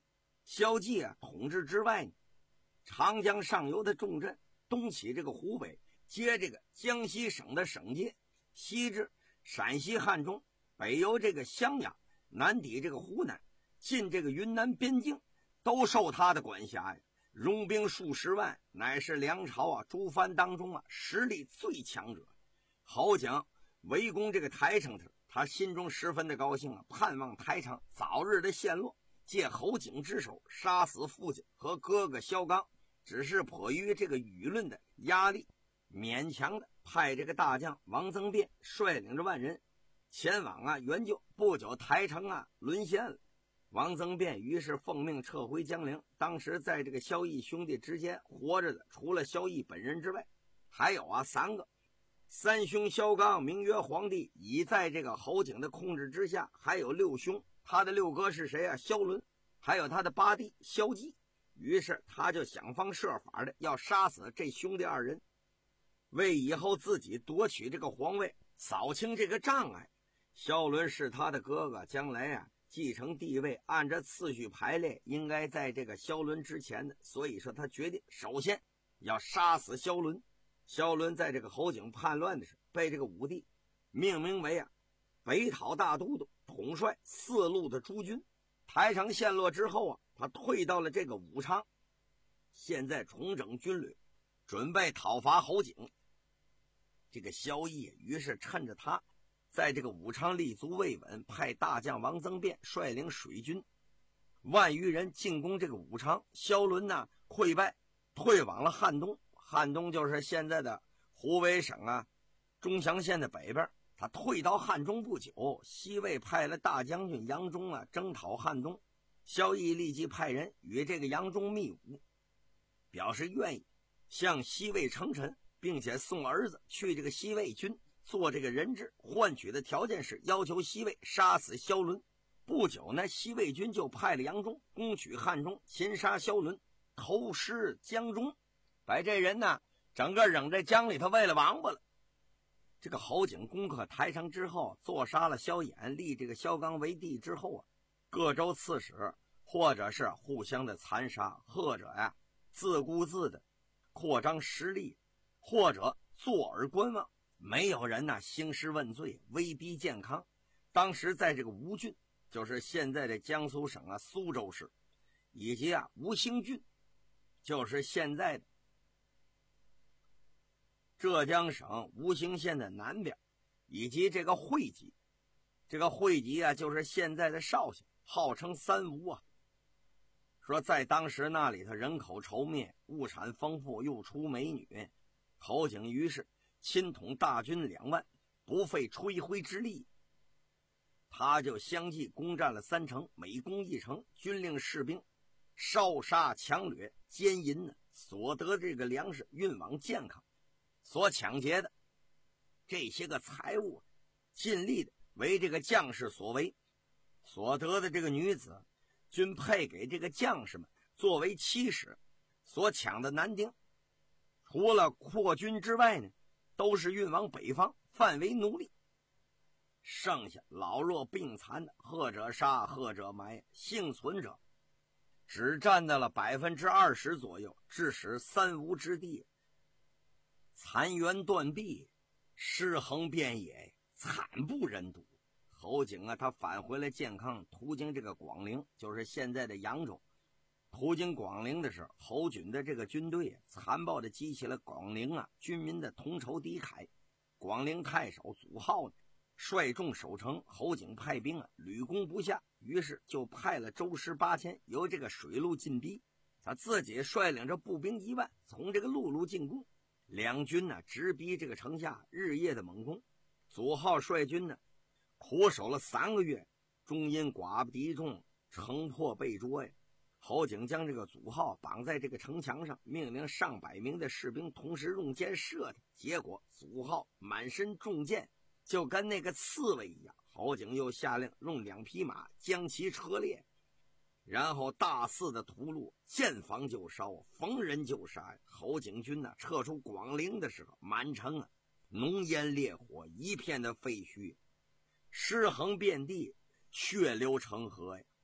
萧纪啊统治之外呢，长江上游的重镇，东起这个湖北，接这个江西省的省界，西至陕西汉中，北由这个襄阳，南抵这个湖南，进这个云南边境，都受他的管辖呀。戎兵数十万，乃是梁朝啊诸藩当中啊实力最强者。侯景围攻这个台城时，他心中十分的高兴啊，盼望台城早日的陷落，借侯景之手杀死父亲和哥哥萧纲。只是迫于这个舆论的压力，勉强的派这个大将王增辩率领着万人前往啊援救。不久台城啊沦陷了，王增辩于是奉命撤回江陵。当时在这个萧绎兄弟之间活着的，除了萧绎本人之外，还有啊三个。三兄萧纲名曰皇帝，已在这个侯景的控制之下。还有六兄，他的六哥是谁啊？萧伦，还有他的八弟萧纪。于是他就想方设法的要杀死这兄弟二人，为以后自己夺取这个皇位扫清这个障碍。萧伦是他的哥哥，将来啊继承帝位，按照次序排列应该在这个萧伦之前的，所以说他决定首先要杀死萧伦。萧伦在这个侯景叛乱的时候，被这个武帝命名为啊北讨大都督，统帅四路的诸军。台城陷落之后啊，他退到了这个武昌，现在重整军旅，准备讨伐侯景。这个萧绎于是趁着他在这个武昌立足未稳，派大将王增辩率领水军万余人进攻这个武昌。萧伦呢溃败，退往了汉东。汉东就是现在的湖北省啊钟祥县的北边。他退到汉中不久，西魏派了大将军杨忠啊征讨汉东。萧绎立即派人与这个杨忠密武，表示愿意向西魏称臣，并且送儿子去这个西魏军做这个人质，换取的条件是要求西魏杀死萧伦。不久呢，西魏军就派了杨忠攻取汉中，擒杀萧伦，投尸江中，把这人呢整个扔在江里头喂了王八了。这个侯景攻克台城之后，坐杀了萧衍，立这个萧纲为帝之后啊，各州刺史或者是互相的残杀，或者呀自顾自的扩张实力，或者坐而观望，没有人呢兴师问罪，威逼健康。当时在这个吴郡，就是现在的江苏省啊苏州市，以及啊吴兴郡，就是现在的浙江省吴兴县的南边，以及这个会稽，这个会稽啊就是现在的绍兴，号称三吴啊。说在当时那里头人口稠密，物产丰富，又出美女。侯景于是亲统大军两万，不费吹灰之力，他就相继攻占了三城，每攻一城，军令士兵烧杀抢掠奸淫呢，所得这个粮食运往健康，所抢劫的这些个财物尽力的为这个将士所为，所得的这个女子均配给这个将士们作为妻室，所抢的男丁除了扩军之外呢，都是运往北方，范为奴隶。剩下老弱病残的，或者杀，或者埋，幸存者只占到了百分之二十左右，致使三吴之地残垣断壁，尸横遍野，惨不忍睹。侯景啊，他返回了健康，途经这个广陵，就是现在的扬州。途经广陵的时候，侯景的这个军队残暴地激起了广陵啊军民的同仇敌忾。广陵太守祖浩呢率众守城，侯景派兵啊屡攻不下，于是就派了舟师八千，由这个水路进逼，他自己率领着步兵一万，从这个陆路进攻。两军呢直逼这个城下，日夜的猛攻。祖浩率军呢苦守了三个月，终因寡不敌众，城破被捉呀。侯景将这个祖浩绑在这个城墙上，命令上百名的士兵同时用箭射他，结果祖浩满身中箭，就跟那个刺猬一样。侯景又下令用两匹马将其车裂，然后大肆的屠戮，见房就烧，逢人就杀。侯景军呢撤出广陵的时候，满城啊浓烟烈火，一片的废墟，尸横遍地，血流成河呀。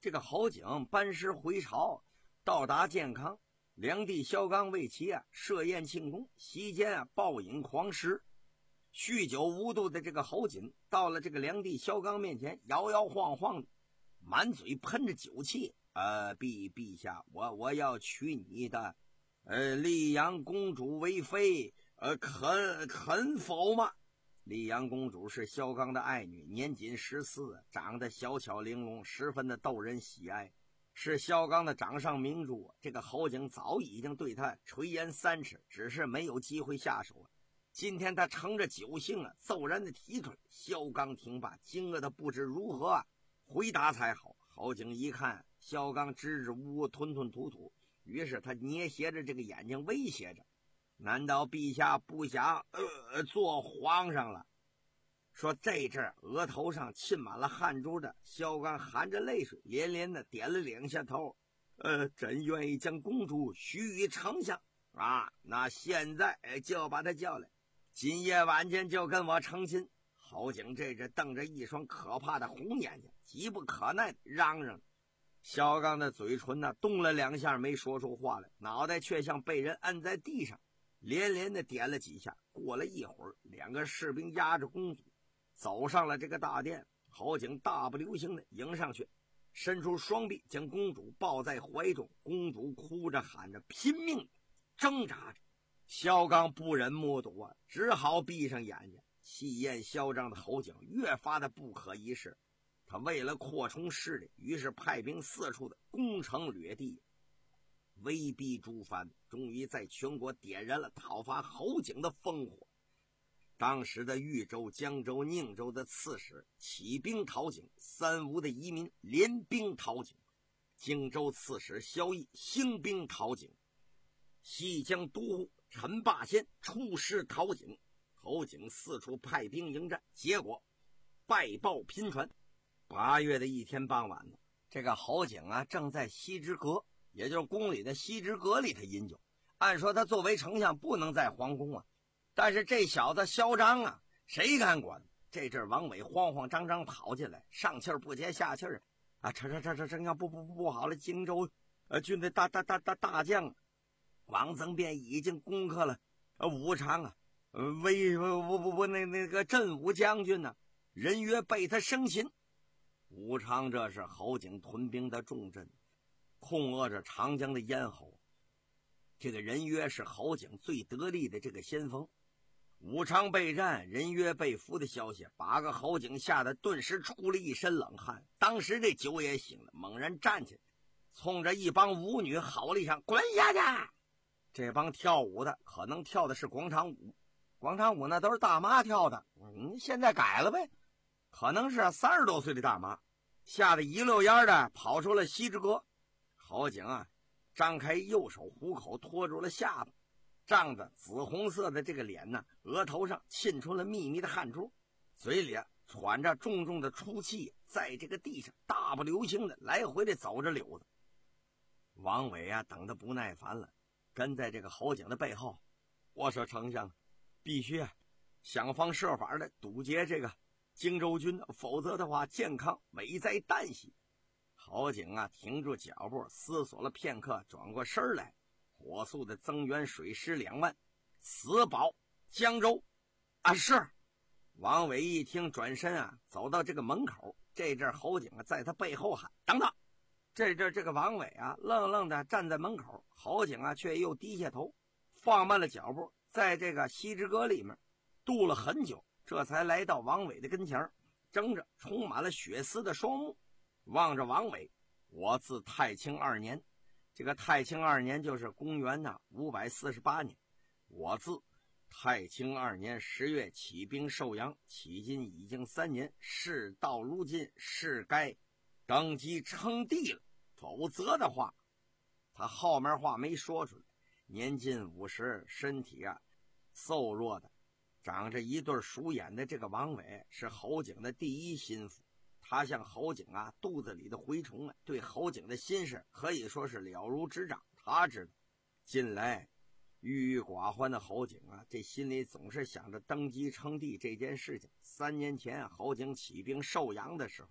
这个侯景班师回朝，到达建康，梁帝萧纲为其啊设宴庆功，席间啊暴饮狂食。酗酒无度的这个侯景到了这个梁帝萧纲面前，摇摇晃晃的，满嘴喷着酒气。呃，陛陛下，我我要娶你的呃丽阳公主为妃，呃，肯肯否吗？丽阳公主是萧纲的爱女，年仅十四，长得小巧玲珑，十分的逗人喜爱，是萧纲的掌上明珠。这个侯景早已经对他垂涎三尺，只是没有机会下手。今天他乘着酒兴啊，骤然的提出来。萧纲听罢，惊愕的不知如何啊回答才好。侯景一看萧纲支支吾吾，吞吞吐吐，于是他捏斜着这个眼睛威胁着：难道陛下不想呃做皇上了？说这阵额头上沁满了汗珠的萧纲含着泪水，连连的点了两下头。呃，朕愿意将公主许于丞相啊，那现在就要把她叫来，今夜晚间就跟我成亲。侯景这阵瞪着一双可怕的红眼睛，急不可耐地嚷嚷。萧纲的嘴唇呢动了两下，没说出话来，脑袋却像被人按在地上，连连的点了几下。过了一会儿，两个士兵押着公主走上了这个大殿。侯景大步流星的迎上去，伸出双臂将公主抱在怀中。公主哭着喊着，拼命挣扎着。萧纲不忍目睹啊，只好闭上眼睛。气焰嚣张的侯景越发的不可一世，他为了扩充势力，于是派兵四处的攻城掠地，威逼诸藩，终于在全国点燃了讨伐侯景的烽火。当时的豫州、江州、宁州的刺史起兵讨景，三吴的移民联兵讨景，荆州刺史萧绎兴兵讨景，西江都护陈霸先出师讨景。侯景四处派兵迎战，结果败报频传。八月的一天傍晚呢，这个侯景啊正在西之阁，也就是宫里的西之阁里头饮酒。按说他作为丞相不能在皇宫啊，但是这小子嚣张啊，谁敢管？这阵王伟慌慌张张跑进来，上气儿不接下气儿啊！这这这这丞相不不不不好了，荆州呃军的大大大大大将王增便已经攻克了呃武昌啊。呃，威不不不，那那个镇武将军呢、啊？人约被他生擒。武昌这是侯景屯兵的重镇，控扼着长江的咽喉。这个人约是侯景最得力的这个先锋。武昌备战，人约被俘的消息，把个侯景吓得顿时出了一身冷汗。当时这酒也醒了，猛然站起来，冲着一帮舞女吼了一声：“滚下去！”这帮跳舞的可能跳的是广场舞。广场舞那都是大妈跳的，嗯，现在改了呗，可能是三十多岁的大妈，吓得一溜烟的跑出了西之阁。侯景啊，张开右手虎口托住了下巴，仗着紫红色的这个脸呢，额头上沁出了密密的汗珠，嘴里啊喘着重重的粗气，在这个地上大步流星的来回的走着溜子。王伟啊等得不耐烦了，跟在这个侯景的背后，我说丞相，必须啊想方设法的堵截这个荆州军，否则的话健康危在旦夕。侯景啊停住脚步，思索了片刻，转过身来，火速的增援水师两万，死保江州。啊是。王伟一听，转身啊走到这个门口。这阵侯景啊在他背后喊：“等等！”这阵这个王伟啊愣愣的站在门口，侯景啊却又低下头，放慢了脚步，在这个西之阁里面踱了很久，这才来到王伟的跟前，睁着充满了血丝的双目，望着王伟：“我自太清二年，这个太清二年就是公元呢五百四十八年，我自太清二年十月起兵寿阳，迄今已经三年，事到如今，是该登基称帝了，否则的话。”他后面话没说出来，年近五十，身体啊瘦弱的，长着一对鼠眼的这个王伟是侯景的第一心腹。他像侯景啊肚子里的蛔虫啊，对侯景的心事可以说是了如指掌。他知道近来郁郁寡欢的侯景啊，这心里总是想着登基称帝这件事情。三年前啊，侯景起兵寿阳的时候，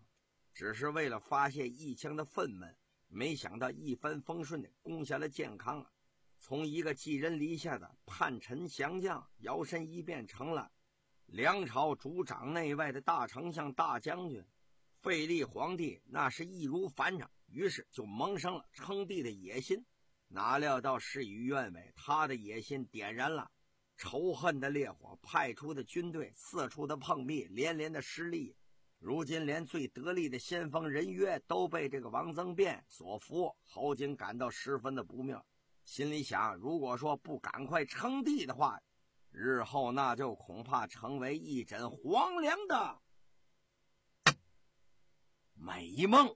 只是为了发泄义情的愤懑，没想到一帆风顺的攻下了建康啊！从一个寄人篱下的叛臣降将，摇身一变成了梁朝主掌内外的大丞相、大将军。废立皇帝那是易如反掌，于是就萌生了称帝的野心。哪料到事与愿违，他的野心点燃了仇恨的烈火，派出的军队四处的碰壁，连连的失利。如今连最得力的先锋人约都被这个王增辩所俘，侯景感到十分的不妙，心里想，如果说不赶快称帝的话，日后那就恐怕成为一枕黄粱的美梦。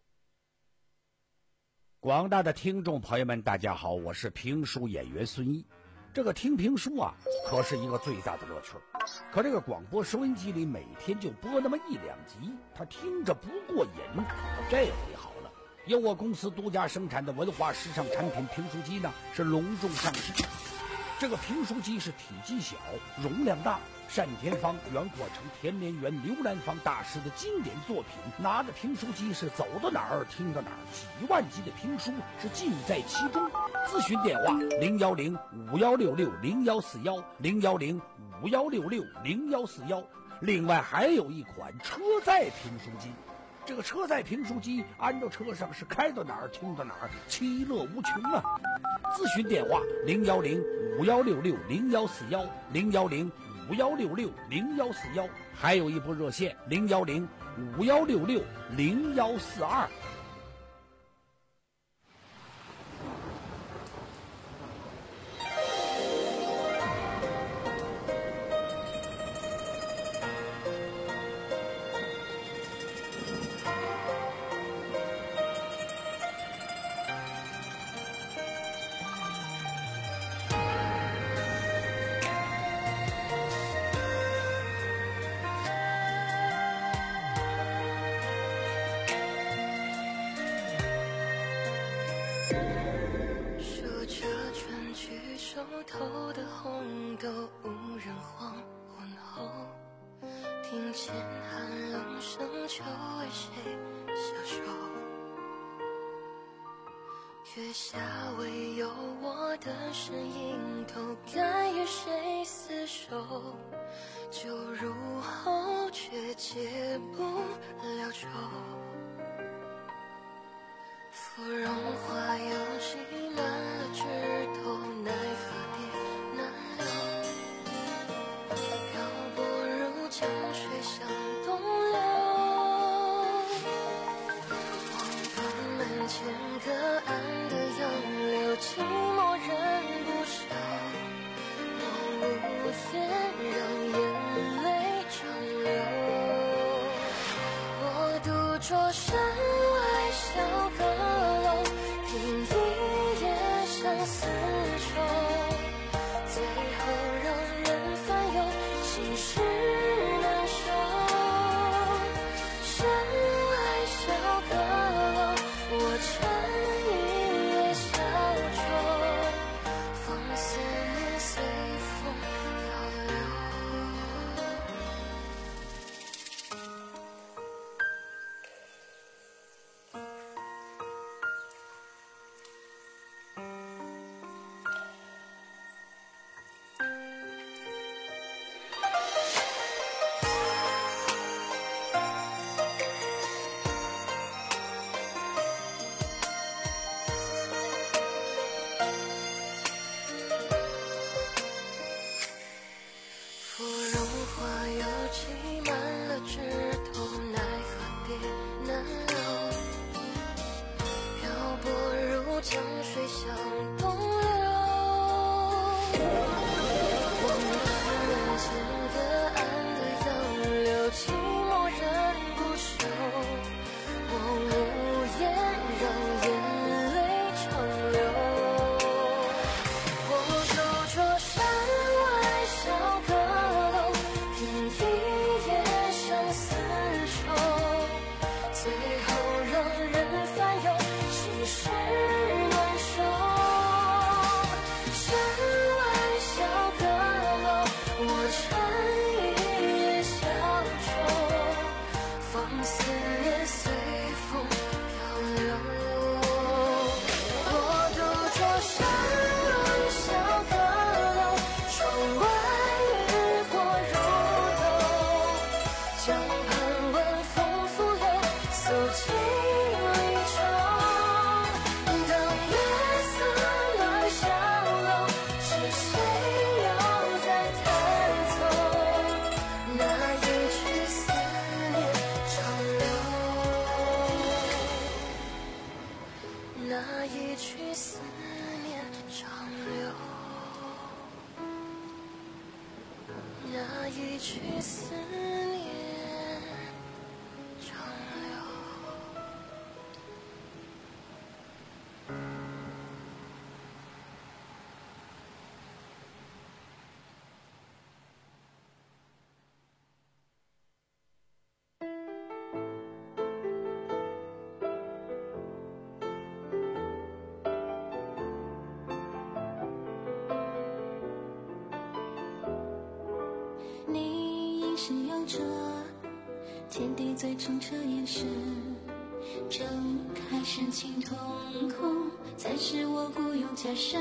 广大的听众朋友们，大家好，我是评书演员孙毅。这个听评书啊，可是一个最大的乐趣。可这个广播收音机里每天就播那么一两集，他听着不过瘾。这回好了，由我公司独家生产的文化时尚产品评书机呢，是隆重上市。这个评书机是体积小，容量大，单田芳、袁阔成、田连元、刘兰芳大师的经典作品，拿着评书机是走到哪儿听到哪儿，几万集的评书是尽在其中。咨询电话零幺零五幺六六零幺四幺零幺零五幺六六零幺四幺。另外还有一款车载评书机，这个车载评书机安到车上是开到哪儿听到哪儿，其乐无穷啊！咨询电话零幺零五幺六六零幺四幺零幺零五幺六六零幺四幺，还有一部热线零幺零五幺六六零幺四二。 头的红豆无人黄昏后，听见寒冷声秋为谁消瘦，月下唯有我的身影，都该与谁厮守，酒入后却解不了愁，芙蓉花又挤满了枝头，奈何蝶难留，漂泊如江水向东流，望断门前隔岸的杨柳，寂寞人不休，我无言让眼泪长流，我独坐山外小阁楼，听一夜相思愁，最后让人烦忧，心事难收。山外小阁楼，我乘一叶小舟，放思念随风漂流。芙蓉花又挤满了枝头，奈何蝶难留，漂泊如江水向东流，望断门前隔岸的杨柳，寂寞人不休，我无言让眼泪长流，我独坐山外小阁楼，听一夜相思愁，最后让人烦忧，心事难收。山外小阁楼，我乘一叶小舟， 江畔晚风拂柳，诉尽离愁。当月色暖小楼，是谁又在弹奏那一曲思念长流，那一曲思念长流，那一曲思念长流。 你应是有着天地最澄澈眼神，睁开深情瞳孔，才是我固有假身。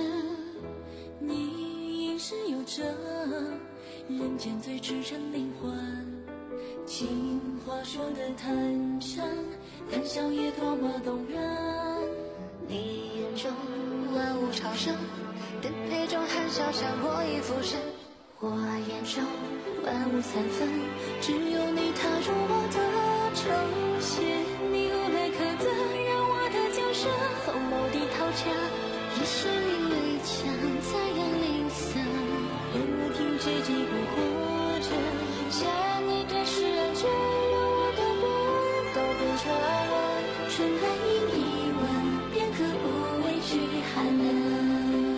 你应是有着人间最至诚灵魂，情话说得坦诚，谈笑也多么动人。 你眼中万物朝生，颠沛中含笑向我已浮生。 我眼中万物残分，只有你踏入我的城。谢你无来可责，让我的脚声从眸底掏墙， 也是你微强在阳吝啬， 愿我停止几步活着。 谢你对世人真，让我的不安都变成安稳。 春来一吻，便可不畏惧寒冷。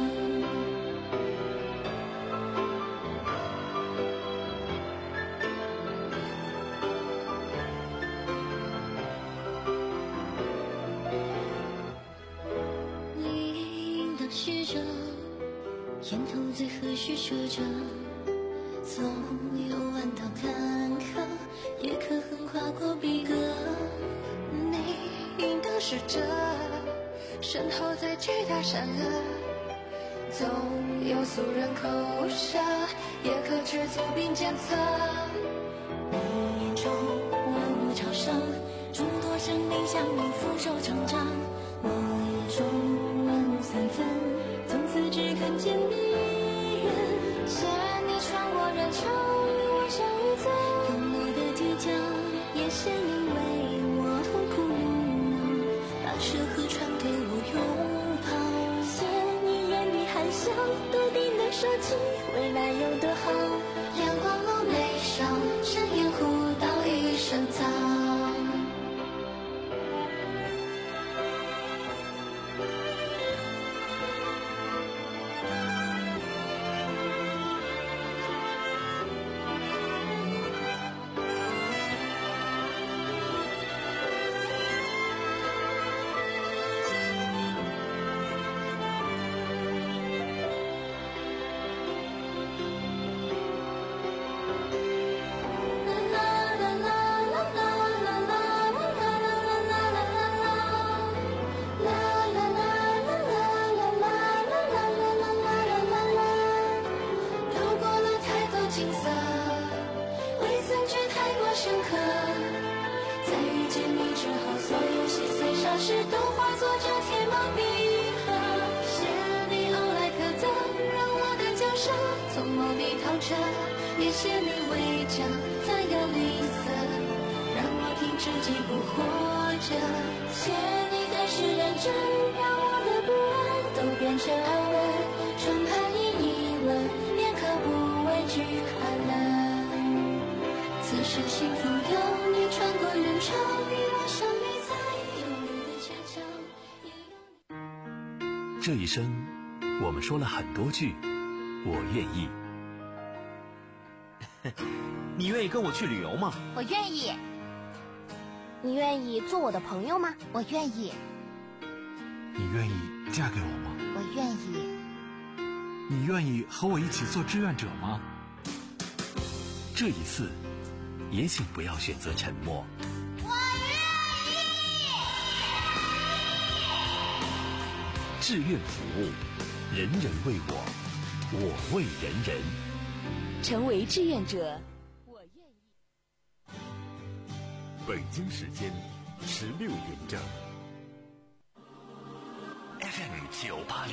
许着，沿途最何须说着， 总有万道坎坷，也可横跨过逼格。 你应当是这身后最巨大善恶，总有俗人口舌，也可知足并检测。 你眼中万物朝生，诸多生灵向你俯首称长。我眼中万物三分，从此只看见你一人。 谢你穿过人潮与我相遇在用我的倔强，也谢你为我痛苦努能，把舍和传给我拥抱。 谢你愿你含笑笃定地说起未来有多好。阳光露眉梢，深掩护道一声早。 事都化作这天马碧河， 谢你欧来可责，让我的脚声从眸底透彻，也谢你微将在阳吝啬，让我停止几步活着。 谢你对世人真，让我的不安都变成安稳。春盼一一吻，便可不畏惧寒冷。此生幸福有你穿过人潮，与我相遇在有你的街角，也有你。 这一生，我们说了很多句我愿意。 你愿意跟我去旅游吗？ 我愿意。你愿意做我的朋友吗？我愿意。 你愿意嫁给我吗？ 我愿意。 你愿意和我一起做志愿者吗？ 这一次，也请不要选择沉默。 我愿意。 志愿服务，人人为我，我为人人。 成为志愿者，我愿意。 北京时间十六点整。 F M 九八六